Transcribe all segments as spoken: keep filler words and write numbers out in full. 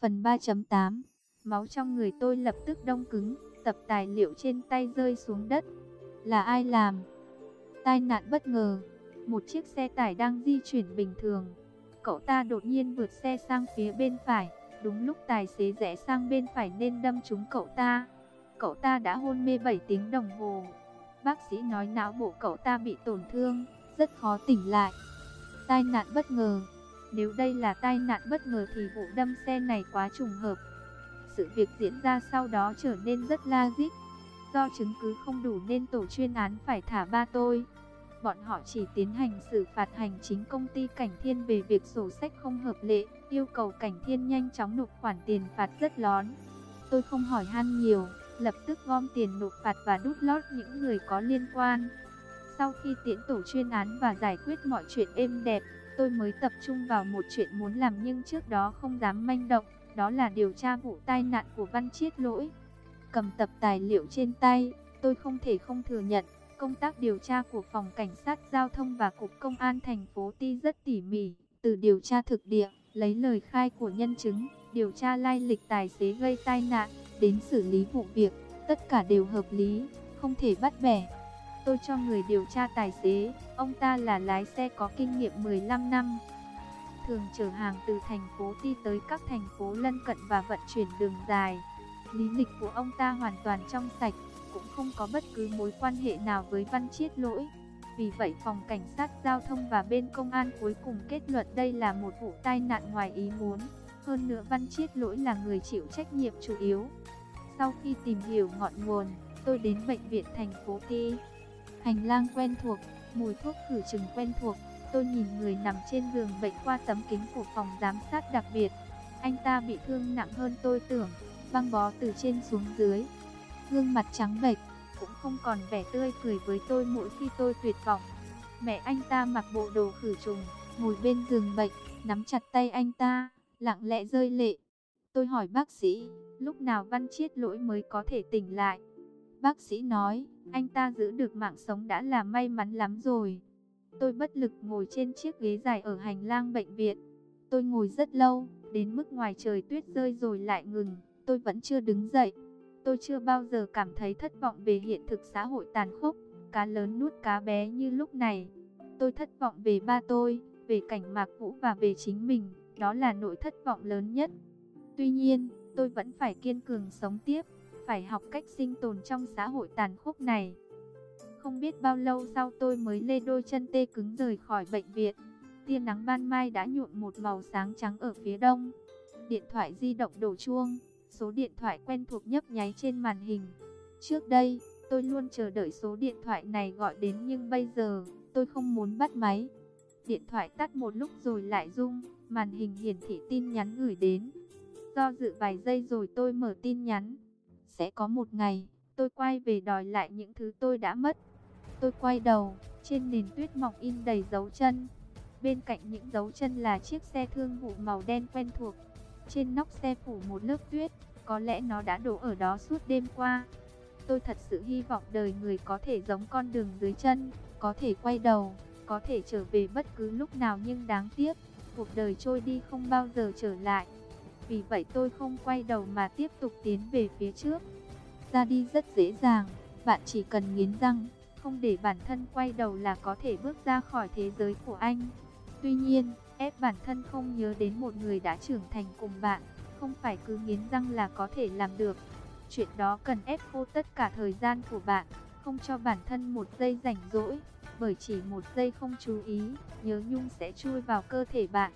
Phần ba chấm tám. Máu trong người tôi lập tức đông cứng, tập tài liệu trên tay rơi xuống đất. Là ai làm? Tai nạn bất ngờ. Một chiếc xe tải đang di chuyển bình thường. Cậu ta đột nhiên vượt xe sang phía bên phải. Đúng lúc tài xế rẽ sang bên phải nên đâm trúng cậu ta. Cậu ta đã hôn mê bảy tiếng đồng hồ. Bác sĩ nói não bộ cậu ta bị tổn thương, rất khó tỉnh lại. Tai nạn bất ngờ. Nếu đây là tai nạn bất ngờ thì vụ đâm xe này quá trùng hợp. Sự việc diễn ra sau đó trở nên rất logic. Do chứng cứ không đủ nên tổ chuyên án phải thả ba tôi. Bọn họ chỉ tiến hành xử phạt hành chính công ty Cảnh Thiên về việc sổ sách không hợp lệ, yêu cầu Cảnh Thiên nhanh chóng nộp khoản tiền phạt rất lớn. Tôi không hỏi han nhiều, lập tức gom tiền nộp phạt và đút lót những người có liên quan. Sau khi tiễn tổ chuyên án và giải quyết mọi chuyện êm đẹp, tôi mới tập trung vào một chuyện muốn làm nhưng trước đó không dám manh động, đó là điều tra vụ tai nạn của Văn Chiết Lỗi. Cầm tập tài liệu trên tay, tôi không thể không thừa nhận, công tác điều tra của Phòng Cảnh sát Giao thông và Cục Công an thành phố Ti rất tỉ mỉ, từ điều tra thực địa, lấy lời khai của nhân chứng, điều tra lai lịch tài xế gây tai nạn, đến xử lý vụ việc, tất cả đều hợp lý, không thể bắt bẻ. Tôi cho người điều tra tài xế, ông ta là lái xe có kinh nghiệm mười lăm năm. Thường chở hàng từ thành phố Ti tới các thành phố lân cận và vận chuyển đường dài. Lý lịch của ông ta hoàn toàn trong sạch, cũng không có bất cứ mối quan hệ nào với Văn Chiết Lỗi. Vì vậy Phòng Cảnh sát Giao thông và bên công an cuối cùng kết luận đây là một vụ tai nạn ngoài ý muốn. Hơn nữa Văn Chiết Lỗi là người chịu trách nhiệm chủ yếu. Sau khi tìm hiểu ngọn nguồn, tôi đến bệnh viện thành phố Ti. Hành lang quen thuộc, mùi thuốc khử trùng quen thuộc. Tôi nhìn người nằm trên giường bệnh qua tấm kính của phòng giám sát đặc biệt. Anh ta bị thương nặng hơn tôi tưởng, băng bó từ trên xuống dưới. Gương mặt trắng bệch, cũng không còn vẻ tươi cười với tôi mỗi khi tôi tuyệt vọng. Mẹ anh ta mặc bộ đồ khử trùng, ngồi bên giường bệnh, nắm chặt tay anh ta, lặng lẽ rơi lệ. Tôi hỏi bác sĩ, lúc nào Văn Chiết Lỗi mới có thể tỉnh lại? Bác sĩ nói, anh ta giữ được mạng sống đã là may mắn lắm rồi. Tôi bất lực ngồi trên chiếc ghế dài ở hành lang bệnh viện. Tôi ngồi rất lâu, đến mức ngoài trời tuyết rơi rồi lại ngừng, tôi vẫn chưa đứng dậy. Tôi chưa bao giờ cảm thấy thất vọng về hiện thực xã hội tàn khốc, cá lớn nuốt cá bé như lúc này. Tôi thất vọng về ba tôi, về Cảnh Mạc Vũ và về chính mình, đó là nỗi thất vọng lớn nhất. Tuy nhiên, tôi vẫn phải kiên cường sống tiếp, phải học cách sinh tồn trong xã hội tàn khốc này. Không biết bao lâu sau tôi mới lê đôi chân tê cứng rời khỏi bệnh viện. Tia nắng ban mai đã nhuộm một màu sáng trắng ở phía đông. Điện thoại di động đổ chuông, số điện thoại quen thuộc nhấp nháy trên màn hình. Trước đây, tôi luôn chờ đợi số điện thoại này gọi đến nhưng bây giờ, tôi không muốn bắt máy. Điện thoại tắt một lúc rồi lại rung, màn hình hiển thị tin nhắn gửi đến. Do dự vài giây rồi tôi mở tin nhắn. Sẽ có một ngày, tôi quay về đòi lại những thứ tôi đã mất. Tôi quay đầu, trên nền tuyết mỏng in đầy dấu chân. Bên cạnh những dấu chân là chiếc xe thương vụ màu đen quen thuộc. Trên nóc xe phủ một lớp tuyết, có lẽ nó đã đổ ở đó suốt đêm qua. Tôi thật sự hy vọng đời người có thể giống con đường dưới chân, có thể quay đầu, có thể trở về bất cứ lúc nào nhưng đáng tiếc, cuộc đời trôi đi không bao giờ trở lại. Vì vậy tôi không quay đầu mà tiếp tục tiến về phía trước. Ra đi rất dễ dàng, bạn chỉ cần nghiến răng, không để bản thân quay đầu là có thể bước ra khỏi thế giới của anh. Tuy nhiên, ép bản thân không nhớ đến một người đã trưởng thành cùng bạn, không phải cứ nghiến răng là có thể làm được. Chuyện đó cần ép khô tất cả thời gian của bạn, không cho bản thân một giây rảnh rỗi, bởi chỉ một giây không chú ý, nhớ nhung sẽ chui vào cơ thể bạn.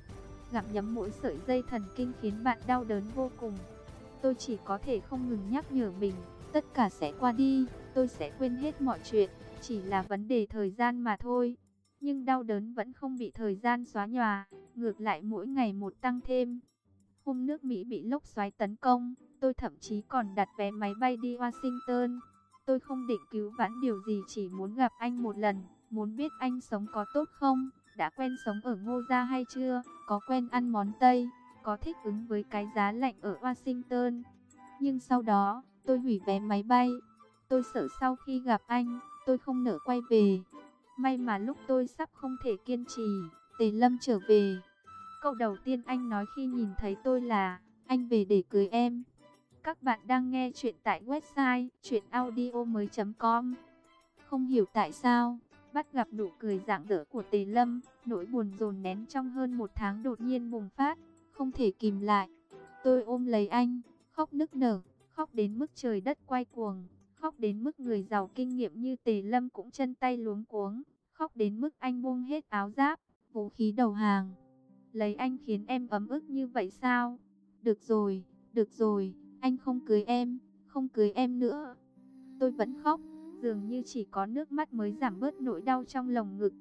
Gặm nhấm mỗi sợi dây thần kinh khiến bạn đau đớn vô cùng. Tôi chỉ có thể không ngừng nhắc nhở mình, tất cả sẽ qua đi, tôi sẽ quên hết mọi chuyện, chỉ là vấn đề thời gian mà thôi. Nhưng đau đớn vẫn không bị thời gian xóa nhòa, ngược lại mỗi ngày một tăng thêm. Hôm nước Mỹ bị lốc xoáy tấn công, tôi thậm chí còn đặt vé máy bay đi Washington. Tôi không định cứu vãn điều gì, chỉ muốn gặp anh một lần, muốn biết anh sống có tốt không, đã quen sống ở Ngô Gia hay chưa, có quen ăn món Tây, có thích ứng với cái giá lạnh ở Washington. Nhưng sau đó, tôi hủy vé máy bay. Tôi sợ sau khi gặp anh, tôi không nỡ quay về. May mà lúc tôi sắp không thể kiên trì, Tề Lâm trở về. Câu đầu tiên anh nói khi nhìn thấy tôi là, anh về để cưới em. Các bạn đang nghe chuyện tại website truyện audio mới chấm com. Không hiểu tại sao, bắt gặp nụ cười rạng rỡ của Tề Lâm, nỗi buồn dồn nén trong hơn một tháng đột nhiên bùng phát, không thể kìm lại. Tôi ôm lấy anh, khóc nức nở, khóc đến mức trời đất quay cuồng, khóc đến mức người giàu kinh nghiệm như Tề Lâm cũng chân tay luống cuống, khóc đến mức anh buông hết áo giáp, vũ khí đầu hàng. Lấy anh khiến em ấm ức như vậy sao? Được rồi, được rồi, anh không cưới em, không cưới em nữa. Tôi vẫn khóc, dường như chỉ có nước mắt mới giảm bớt nỗi đau trong lồng ngực.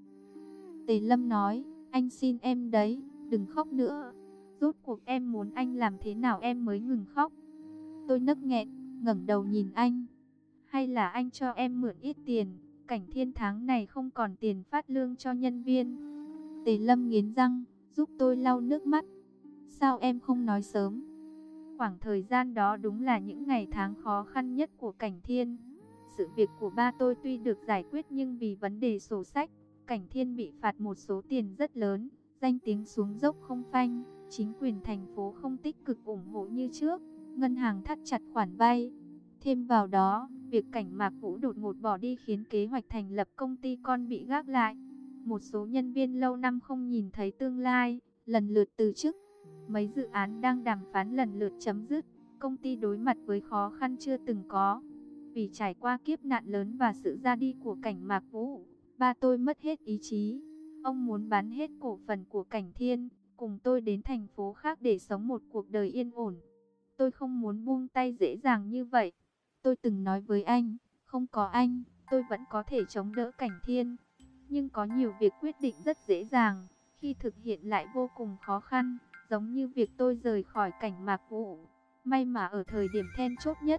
Tề Lâm nói, anh xin em đấy, đừng khóc nữa. Rốt cuộc em muốn anh làm thế nào em mới ngừng khóc? Tôi nấc nghẹn, ngẩng đầu nhìn anh. Hay là anh cho em mượn ít tiền, Cảnh Thiên tháng này không còn tiền phát lương cho nhân viên. Tề Lâm nghiến răng, giúp tôi lau nước mắt. Sao em không nói sớm? Khoảng thời gian đó đúng là những ngày tháng khó khăn nhất của Cảnh Thiên. Sự việc của ba tôi tuy được giải quyết nhưng vì vấn đề sổ sách, Cảnh Thiên bị phạt một số tiền rất lớn, danh tiếng xuống dốc không phanh, chính quyền thành phố không tích cực ủng hộ như trước, ngân hàng thắt chặt khoản vay. Thêm vào đó, việc Cảnh Mạc Vũ đột ngột bỏ đi khiến kế hoạch thành lập công ty con bị gác lại. Một số nhân viên lâu năm không nhìn thấy tương lai, lần lượt từ chức. Mấy dự án đang đàm phán lần lượt chấm dứt, công ty đối mặt với khó khăn chưa từng có. Vì trải qua kiếp nạn lớn và sự ra đi của Cảnh Mạc Vũ, ba tôi mất hết ý chí. Ông muốn bán hết cổ phần của Cảnh Thiên, cùng tôi đến thành phố khác để sống một cuộc đời yên ổn. Tôi không muốn buông tay dễ dàng như vậy. Tôi từng nói với anh, không có anh, tôi vẫn có thể chống đỡ Cảnh Thiên. Nhưng có nhiều việc quyết định rất dễ dàng, khi thực hiện lại vô cùng khó khăn, giống như việc tôi rời khỏi Cảnh Mạc Vũ. May mà ở thời điểm then chốt nhất,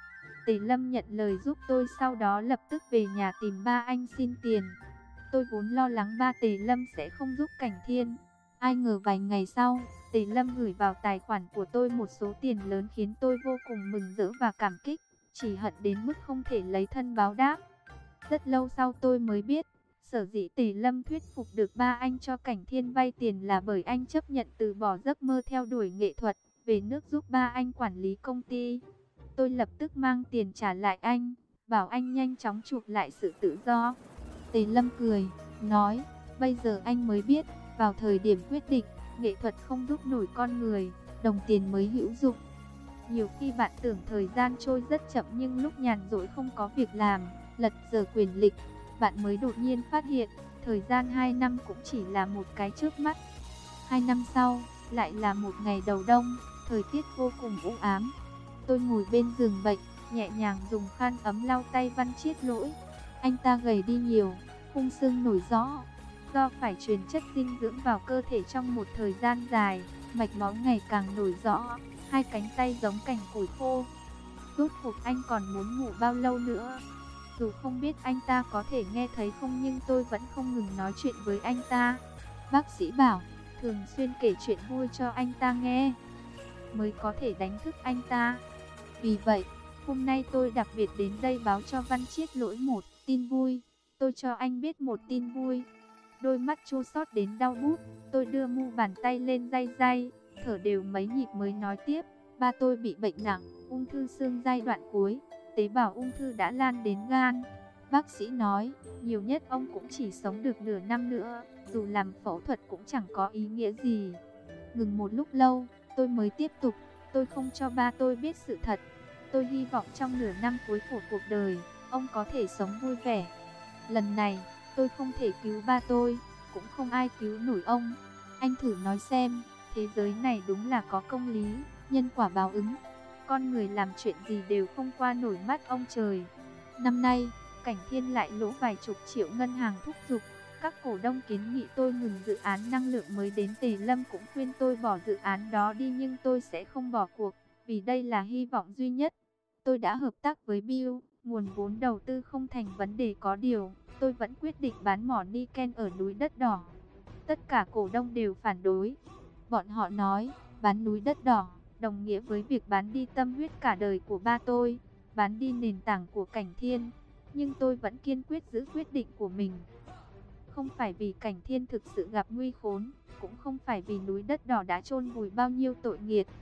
Tề Lâm nhận lời giúp tôi, sau đó lập tức về nhà tìm ba anh xin tiền. Tôi vốn lo lắng ba Tề Lâm sẽ không giúp Cảnh Thiên. Ai ngờ vài ngày sau, Tề Lâm gửi vào tài khoản của tôi một số tiền lớn khiến tôi vô cùng mừng rỡ và cảm kích, chỉ hận đến mức không thể lấy thân báo đáp. Rất lâu sau tôi mới biết, sở dĩ Tề Lâm thuyết phục được ba anh cho Cảnh Thiên vay tiền là bởi anh chấp nhận từ bỏ giấc mơ theo đuổi nghệ thuật, về nước giúp ba anh quản lý công ty. Tôi lập tức mang tiền trả lại anh, bảo anh nhanh chóng chụp lại sự tự do. Tề Lâm cười, nói, bây giờ anh mới biết, vào thời điểm quyết định, nghệ thuật không giúp nổi con người, đồng tiền mới hữu dụng. Nhiều khi bạn tưởng thời gian trôi rất chậm nhưng lúc nhàn rỗi không có việc làm, lật giờ quyền lịch, bạn mới đột nhiên phát hiện, thời gian hai năm cũng chỉ là một cái chớp mắt. Hai năm sau, lại là một ngày đầu đông, thời tiết vô cùng u ám. Tôi ngồi bên giường bệnh, nhẹ nhàng dùng khăn ấm lau tay Văn Chiết Lỗi. Anh ta gầy đi nhiều, khung xương nổi rõ. Do phải truyền chất dinh dưỡng vào cơ thể trong một thời gian dài, mạch máu ngày càng nổi rõ, hai cánh tay giống cành củi khô. Rốt cuộc anh còn muốn ngủ bao lâu nữa? Dù không biết anh ta có thể nghe thấy không nhưng tôi vẫn không ngừng nói chuyện với anh ta. Bác sĩ bảo, thường xuyên kể chuyện vui cho anh ta nghe, mới có thể đánh thức anh ta. Vì vậy, hôm nay tôi đặc biệt đến đây báo cho Văn Chiết Lỗi một tin vui. Tôi cho anh biết một tin vui. Đôi mắt chua xót đến đau bút, tôi đưa mu bàn tay lên day day, thở đều mấy nhịp mới nói tiếp. Ba tôi bị bệnh nặng, ung thư xương giai đoạn cuối, tế bào ung thư đã lan đến gan. Bác sĩ nói, nhiều nhất ông cũng chỉ sống được nửa năm nữa, dù làm phẫu thuật cũng chẳng có ý nghĩa gì. Ngừng một lúc lâu, tôi mới tiếp tục, tôi không cho ba tôi biết sự thật. Tôi hy vọng trong nửa năm cuối của cuộc đời, ông có thể sống vui vẻ. Lần này, tôi không thể cứu ba tôi, cũng không ai cứu nổi ông. Anh thử nói xem, thế giới này đúng là có công lý, nhân quả báo ứng. Con người làm chuyện gì đều không qua nổi mắt ông trời. Năm nay, Cảnh Thiên lại lỗ vài chục triệu, ngân hàng thúc giục. Các cổ đông kiến nghị tôi ngừng dự án năng lượng mới đến. Tề Lâm cũng khuyên tôi bỏ dự án đó đi nhưng tôi sẽ không bỏ cuộc, vì đây là hy vọng duy nhất. Tôi đã hợp tác với Bill, nguồn vốn đầu tư không thành vấn đề, có điều tôi vẫn quyết định bán mỏ Niken ở núi đất đỏ. Tất cả cổ đông đều phản đối. Bọn họ nói, bán núi đất đỏ đồng nghĩa với việc bán đi tâm huyết cả đời của ba tôi, bán đi nền tảng của Cảnh Thiên. Nhưng tôi vẫn kiên quyết giữ quyết định của mình. Không phải vì Cảnh Thiên thực sự gặp nguy khốn, cũng không phải vì núi đất đỏ đã chôn vùi bao nhiêu tội nghiệt,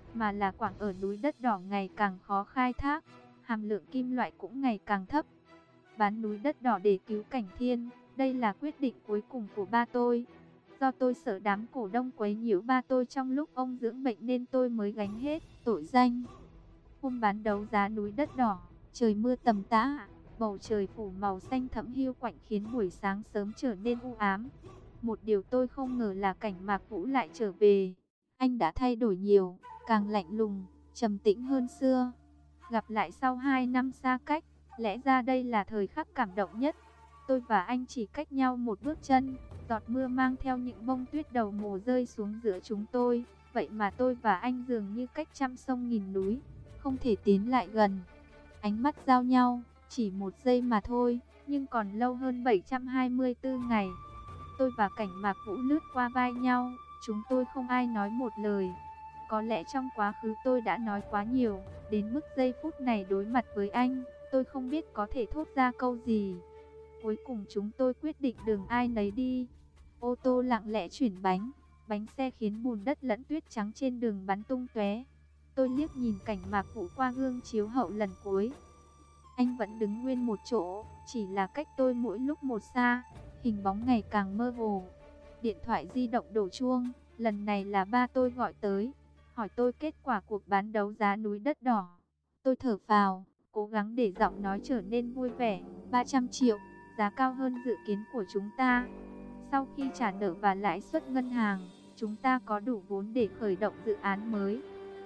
mà là quặng ở núi đất đỏ ngày càng khó khai thác, hàm lượng kim loại cũng ngày càng thấp. Bán núi đất đỏ để cứu Cảnh Thiên, đây là quyết định cuối cùng của ba tôi. Do tôi sợ đám cổ đông quấy nhiễu ba tôi trong lúc ông dưỡng bệnh nên tôi mới gánh hết tội danh. Hôm bán đấu giá núi đất đỏ, trời mưa tầm tã, bầu trời phủ màu xanh thẫm hiu quạnh khiến buổi sáng sớm trở nên u ám. Một điều tôi không ngờ là Cảnh Mạc Vũ lại trở về. Anh đã thay đổi nhiều, càng lạnh lùng, trầm tĩnh hơn xưa. Gặp lại sau hai năm xa cách, lẽ ra đây là thời khắc cảm động nhất. Tôi và anh chỉ cách nhau một bước chân, giọt mưa mang theo những bông tuyết đầu mùa rơi xuống giữa chúng tôi. Vậy mà tôi và anh dường như cách trăm sông nghìn núi, không thể tiến lại gần. Ánh mắt giao nhau, chỉ một giây mà thôi, nhưng còn lâu hơn bảy trăm hai mươi tư ngày. Tôi và Cảnh Mạc Vũ lướt qua vai nhau, chúng tôi không ai nói một lời. Có lẽ trong quá khứ tôi đã nói quá nhiều, đến mức giây phút này đối mặt với anh, tôi không biết có thể thốt ra câu gì. Cuối cùng chúng tôi quyết định đường ai nấy đi. Ô tô lặng lẽ chuyển bánh, bánh xe khiến bùn đất lẫn tuyết trắng trên đường bắn tung tóe. Tôi liếc nhìn Cảnh Mạc Vũ qua gương chiếu hậu lần cuối. Anh vẫn đứng nguyên một chỗ, chỉ là cách tôi mỗi lúc một xa, hình bóng ngày càng mơ hồ. Điện thoại di động đổ chuông, lần này là ba tôi gọi tới, hỏi tôi kết quả cuộc bán đấu giá núi đất đỏ. Tôi thở phào, cố gắng để giọng nói trở nên vui vẻ. ba trăm triệu, giá cao hơn dự kiến của chúng ta. Sau khi trả nợ và lãi suất ngân hàng, chúng ta có đủ vốn để khởi động dự án mới.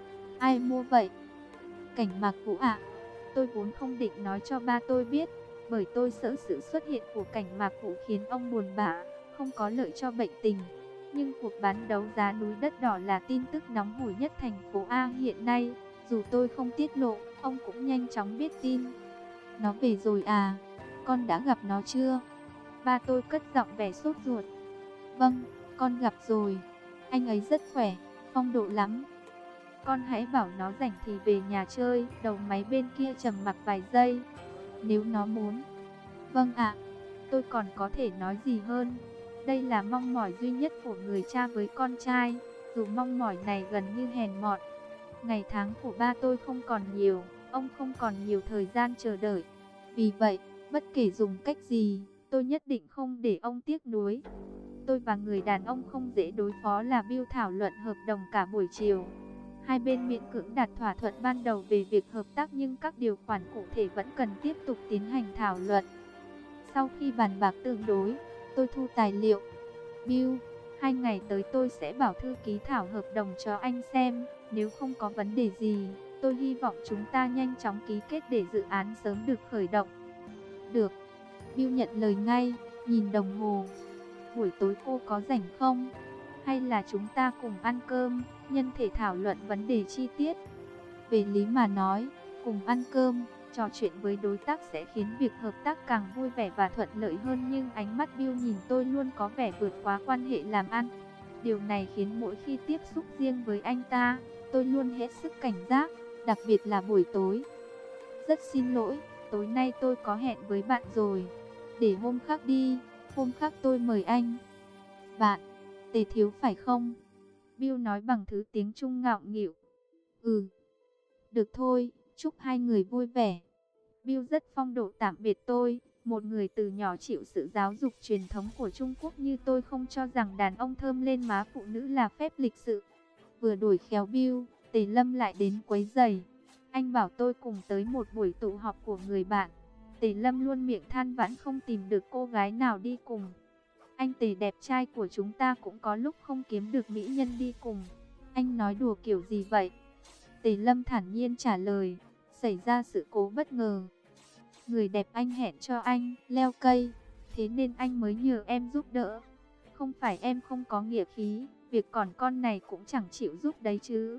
Ai mua vậy? Cảnh Mạc Vũ ạ. Tôi vốn không định nói cho ba tôi biết, bởi tôi sợ sự xuất hiện của Cảnh Mạc Vũ khiến ông buồn bã, không có lợi cho bệnh tình. Nhưng cuộc bán đấu giá núi đất đỏ là tin tức nóng hổi nhất thành phố A hiện nay. Dù tôi không tiết lộ, ông cũng nhanh chóng biết tin. Nó về rồi à? Con đã gặp nó chưa? Ba tôi cất giọng vẻ sốt ruột. Vâng, con gặp rồi. Anh ấy rất khỏe, phong độ lắm. Con hãy bảo nó rảnh thì về nhà chơi. Đầu máy bên kia trầm mặc vài giây. Nếu nó muốn. Vâng ạ. Tôi còn có thể nói gì hơn. Đây là mong mỏi duy nhất của người cha với con trai. Dù mong mỏi này gần như hèn mọn. Ngày tháng của ba tôi không còn nhiều. Ông không còn nhiều thời gian chờ đợi. Vì vậy, bất kể dùng cách gì, tôi nhất định không để ông tiếc nuối. Tôi và người đàn ông không dễ đối phó là Bill thảo luận hợp đồng cả buổi chiều. Hai bên miễn cưỡng đạt thỏa thuận ban đầu về việc hợp tác, nhưng các điều khoản cụ thể vẫn cần tiếp tục tiến hành thảo luận. Sau khi bàn bạc tương đối, tôi thu tài liệu. Bill, hai ngày tới tôi sẽ bảo thư ký thảo hợp đồng cho anh xem. Nếu không có vấn đề gì, tôi hy vọng chúng ta nhanh chóng ký kết để dự án sớm được khởi động. Được. Bill nhận lời ngay, nhìn đồng hồ. Buổi tối cô có rảnh không? Hay là chúng ta cùng ăn cơm, nhân thể thảo luận vấn đề chi tiết? Về lý mà nói, cùng ăn cơm, trò chuyện với đối tác sẽ khiến việc hợp tác càng vui vẻ và thuận lợi hơn. Nhưng ánh mắt Bill nhìn tôi luôn có vẻ vượt quá quan hệ làm ăn. Điều này khiến mỗi khi tiếp xúc riêng với anh ta, tôi luôn hết sức cảnh giác, đặc biệt là buổi tối. Rất xin lỗi, tối nay tôi có hẹn với bạn rồi. Để hôm khác đi, hôm khác tôi mời anh. Bạn, Tề Thiếu phải không? Bill nói bằng thứ tiếng Trung ngạo nghịu. Ừ, được thôi, chúc hai người vui vẻ. Bill rất phong độ tạm biệt tôi. Một người từ nhỏ chịu sự giáo dục truyền thống của Trung Quốc như tôi không cho rằng đàn ông thơm lên má phụ nữ là phép lịch sự. Vừa đuổi khéo Bill, Tề Lâm lại đến quấy rầy. Anh bảo tôi cùng tới một buổi tụ họp của người bạn. Tề Lâm luôn miệng than vãn không tìm được cô gái nào đi cùng. Anh Tề đẹp trai của chúng ta cũng có lúc không kiếm được mỹ nhân đi cùng. Anh nói đùa kiểu gì vậy? Tề Lâm thản nhiên trả lời. Xảy ra sự cố bất ngờ. Người đẹp anh hẹn cho anh leo cây, thế nên anh mới nhờ em giúp đỡ. Không phải em không có nghĩa khí, việc còn con này cũng chẳng chịu giúp đấy chứ.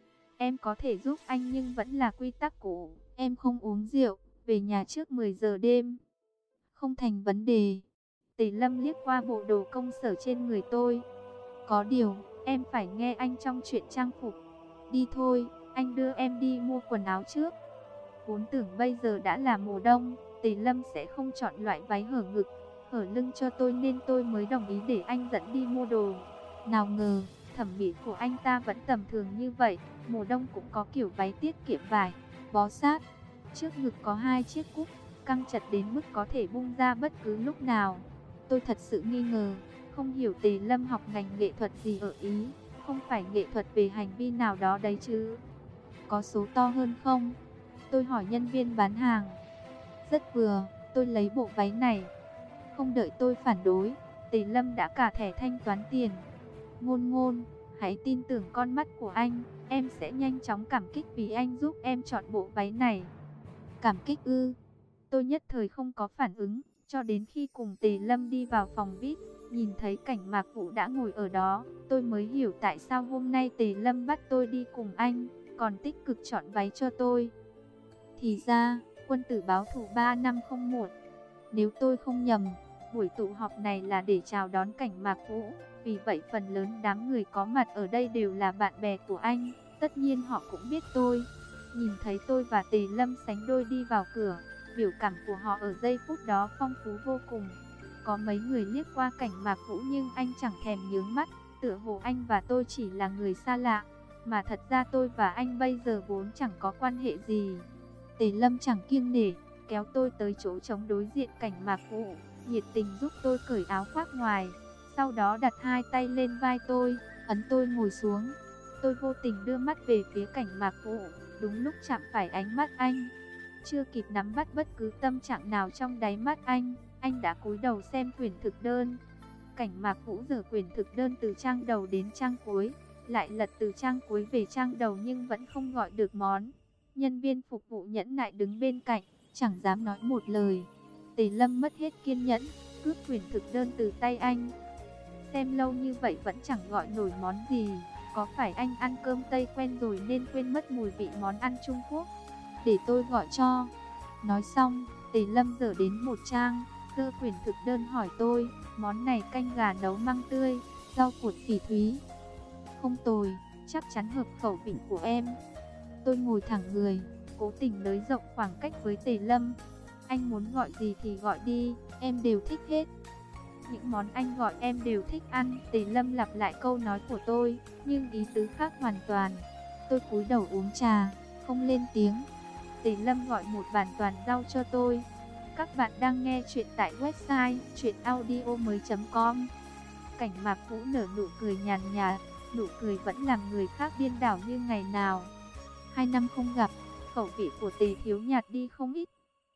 Em có thể giúp anh nhưng vẫn là quy tắc cũ. Em không uống rượu, về nhà trước mười giờ đêm. Không thành vấn đề. Tề Lâm liếc qua bộ đồ công sở trên người tôi. Có điều, em phải nghe anh trong chuyện trang phục. Đi thôi, anh đưa em đi mua quần áo trước. Vốn tưởng bây giờ đã là mùa đông, Tề Lâm sẽ không chọn loại váy hở ngực, hở lưng cho tôi nên tôi mới đồng ý để anh dẫn đi mua đồ. Nào ngờ, thẩm mỹ của anh ta vẫn tầm thường như vậy. Mùa đông cũng có kiểu váy tiết kiệm vải, bó sát. Trước ngực có hai chiếc cúc, căng chặt đến mức có thể bung ra bất cứ lúc nào. Tôi thật sự nghi ngờ, không hiểu Tề Lâm học ngành nghệ thuật gì ở Ý, không phải nghệ thuật về hành vi nào đó đấy chứ. Có số to hơn không? Tôi hỏi nhân viên bán hàng. Rất vừa, tôi lấy bộ váy này. Không đợi tôi phản đối, Tề Lâm đã cả thẻ thanh toán tiền. Ngôn Ngôn, hãy tin tưởng con mắt của anh, em sẽ nhanh chóng cảm kích vì anh giúp em chọn bộ váy này. Cảm kích ư? Tôi nhất thời không có phản ứng, cho đến khi cùng Tề Lâm đi vào phòng vi ai pi, nhìn thấy cảnh Mạc Vũ đã ngồi ở đó, tôi mới hiểu tại sao hôm nay Tề Lâm bắt tôi đi cùng anh, còn tích cực chọn váy cho tôi. Thì ra, quân tử báo thù ba năm không muộn. Nếu tôi không nhầm, buổi tụ họp này là để chào đón cảnh Mạc Vũ, vì vậy phần lớn đám người có mặt ở đây đều là bạn bè của anh, tất nhiên họ cũng biết tôi. Nhìn thấy tôi và Tề Lâm sánh đôi đi vào cửa, biểu cảm của họ ở giây phút đó phong phú vô cùng. Có mấy người liếc qua cảnh Mạc Vũ nhưng anh chẳng thèm nhướng mắt, tựa hồ anh và tôi chỉ là người xa lạ, mà thật ra tôi và anh bây giờ vốn chẳng có quan hệ gì. Tề Lâm chẳng kiêng nể, kéo tôi tới chỗ trống đối diện cảnh Mạc Vũ, nhiệt tình giúp tôi cởi áo khoác ngoài, sau đó đặt hai tay lên vai tôi, ấn tôi ngồi xuống. Tôi vô tình đưa mắt về phía cảnh Mạc Vũ, đúng lúc chạm phải ánh mắt anh. Chưa kịp nắm bắt bất cứ tâm trạng nào trong đáy mắt anh, anh đã cúi đầu xem quyển thực đơn. Cảnh Mạc Vũ giở quyển thực đơn từ trang đầu đến trang cuối, lại lật từ trang cuối về trang đầu nhưng vẫn không gọi được món. Nhân viên phục vụ nhẫn nại đứng bên cạnh, chẳng dám nói một lời. Tề Lâm mất hết kiên nhẫn, cướp quyển thực đơn từ tay anh. Xem lâu như vậy vẫn chẳng gọi nổi món gì, có phải anh ăn cơm Tây quen rồi nên quên mất mùi vị món ăn Trung Quốc? Để tôi gọi cho. Nói xong, Tề Lâm dở đến một trang, giơ quyển thực đơn hỏi tôi, món này canh gà nấu măng tươi, rau cuộn phỉ thúy. Không tồi, chắc chắn hợp khẩu vị của em. Tôi ngồi thẳng người, cố tình nới rộng khoảng cách với Tề Lâm. Anh muốn gọi gì thì gọi đi, em đều thích hết. Những món anh gọi em đều thích ăn. Tề Lâm lặp lại câu nói của tôi, nhưng ý tứ khác hoàn toàn. Tôi cúi đầu uống trà, không lên tiếng. Tề Lâm gọi một bàn toàn rau cho tôi. Các bạn đang nghe chuyện tại website truyện audio mới chấm com. Cảnh Mạc Vũ nở nụ cười nhàn nhạt, nụ cười vẫn làm người khác điên đảo như ngày nào. Hai năm không gặp, khẩu vị của Tề thiếu nhạt đi không ít.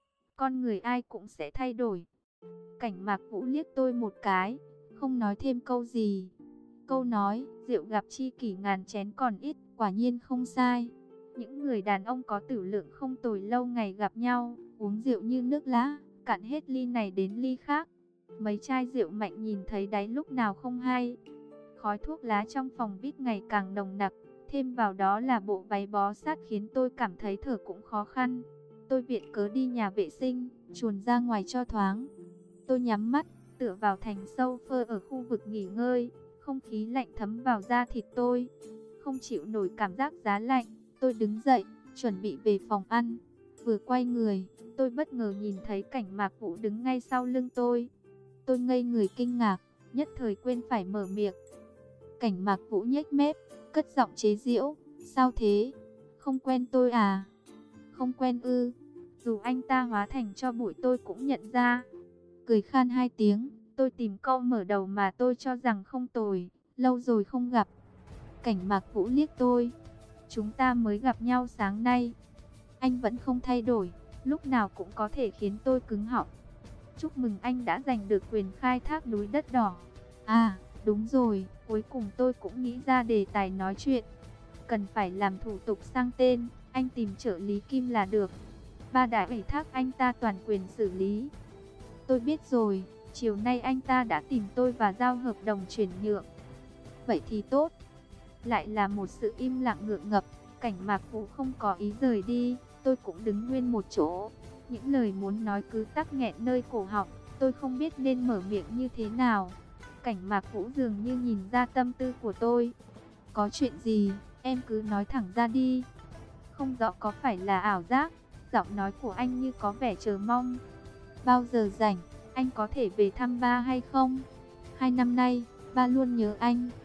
Con người ai cũng sẽ thay đổi. Cảnh Mạc Vũ liếc tôi một cái, không nói thêm câu gì. Câu nói, rượu gặp chi kỷ ngàn chén còn ít, quả nhiên không sai. Những người đàn ông có tử lượng không tồi lâu ngày gặp nhau, uống rượu như nước lã, cạn hết ly này đến ly khác. Mấy chai rượu mạnh nhìn thấy đáy lúc nào không hay. Khói thuốc lá trong phòng vi ai pi ngày càng nồng nặc, thêm vào đó là bộ váy bó sát khiến tôi cảm thấy thở cũng khó khăn. Tôi viện cớ đi nhà vệ sinh, chuồn ra ngoài cho thoáng. Tôi nhắm mắt, tựa vào thành sofa ở khu vực nghỉ ngơi, không khí lạnh thấm vào da thịt tôi. Không chịu nổi cảm giác giá lạnh, tôi đứng dậy, chuẩn bị về phòng ăn. Vừa quay người, tôi bất ngờ nhìn thấy cảnh Mạc Vũ đứng ngay sau lưng tôi. Tôi ngây người kinh ngạc, nhất thời quên phải mở miệng. Cảnh Mạc Vũ nhếch mép, cất giọng chế giễu, sao thế? Không quen tôi à? Không quen ư? Dù anh ta hóa thành cho bụi tôi cũng nhận ra. Cười khan hai tiếng, tôi tìm câu mở đầu mà tôi cho rằng không tồi, lâu rồi không gặp. Cảnh Mạc Vũ liếc tôi, chúng ta mới gặp nhau sáng nay. Anh vẫn không thay đổi, lúc nào cũng có thể khiến tôi cứng họng. Chúc mừng anh đã giành được quyền khai thác núi đất đỏ. À, đúng rồi, cuối cùng tôi cũng nghĩ ra đề tài nói chuyện. Cần phải làm thủ tục sang tên, anh tìm trợ lý Kim là được. Ba đã ủy thác anh ta toàn quyền xử lý. Tôi biết rồi, chiều nay anh ta đã tìm tôi và giao hợp đồng chuyển nhượng. Vậy thì tốt. Lại là một sự im lặng ngượng ngập, cảnh Mạc Vũ không có ý rời đi, tôi cũng đứng nguyên một chỗ. Những lời muốn nói cứ tắc nghẹn nơi cổ họng, tôi không biết nên mở miệng như thế nào. Cảnh Mạc Vũ dường như nhìn ra tâm tư của tôi. Có chuyện gì, em cứ nói thẳng ra đi. Không rõ có phải là ảo giác, giọng nói của anh như có vẻ chờ mong. Bao giờ rảnh, anh có thể về thăm ba hay không? Hai năm nay, ba luôn nhớ anh.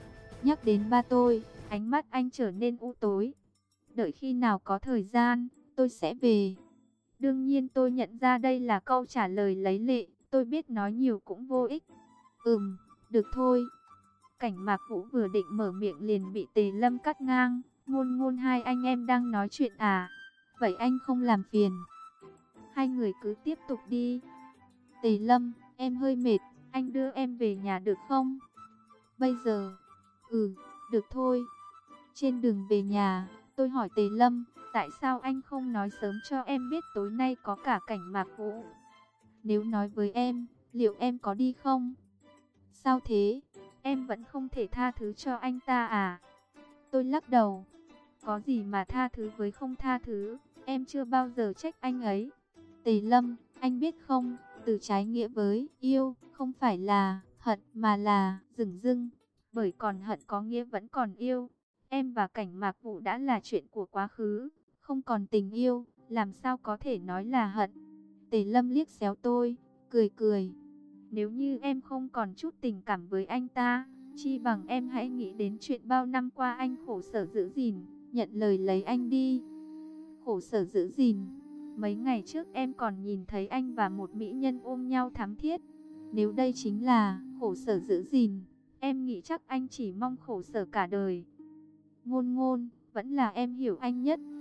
Nhắc đến ba tôi, ánh mắt anh trở nên u tối. Đợi khi nào có thời gian, tôi sẽ về. Đương nhiên tôi nhận ra đây là câu trả lời lấy lệ, tôi biết nói nhiều cũng vô ích. Ừm, được thôi. Cảnh Mạc Vũ vừa định mở miệng liền bị Tề Lâm cắt ngang. Ngôn Ngôn, hai anh em đang nói chuyện à? Vậy anh không làm phiền. Hai người cứ tiếp tục đi. Tề Lâm, em hơi mệt, anh đưa em về nhà được không? Bây giờ? Ừ, được thôi. Trên đường về nhà, tôi hỏi Tề Lâm, tại sao anh không nói sớm cho em biết tối nay có cả Cảnh Mạc Vũ? Nếu nói với em, liệu em có đi không? Sao thế? Em vẫn không thể tha thứ cho anh ta à? Tôi lắc đầu. Có gì mà tha thứ với không tha thứ, em chưa bao giờ trách anh ấy. Tề Lâm, anh biết không, từ trái nghĩa với yêu, không phải là hận mà là dửng dưng. Bởi còn hận có nghĩa vẫn còn yêu. Em và Cảnh Mạc Vũ đã là chuyện của quá khứ, không còn tình yêu, làm sao có thể nói là hận. Tề Lâm liếc xéo tôi, cười cười. Nếu như em không còn chút tình cảm với anh ta, chi bằng em hãy nghĩ đến chuyện bao năm qua anh khổ sở giữ gìn, nhận lời lấy anh đi. Khổ sở giữ gìn. Mấy ngày trước em còn nhìn thấy anh và một mỹ nhân ôm nhau thắm thiết. Nếu đây chính là khổ sở giữ gìn, em nghĩ chắc anh chỉ mong khổ sở cả đời. Ngôn Ngôn, vẫn là em hiểu anh nhất.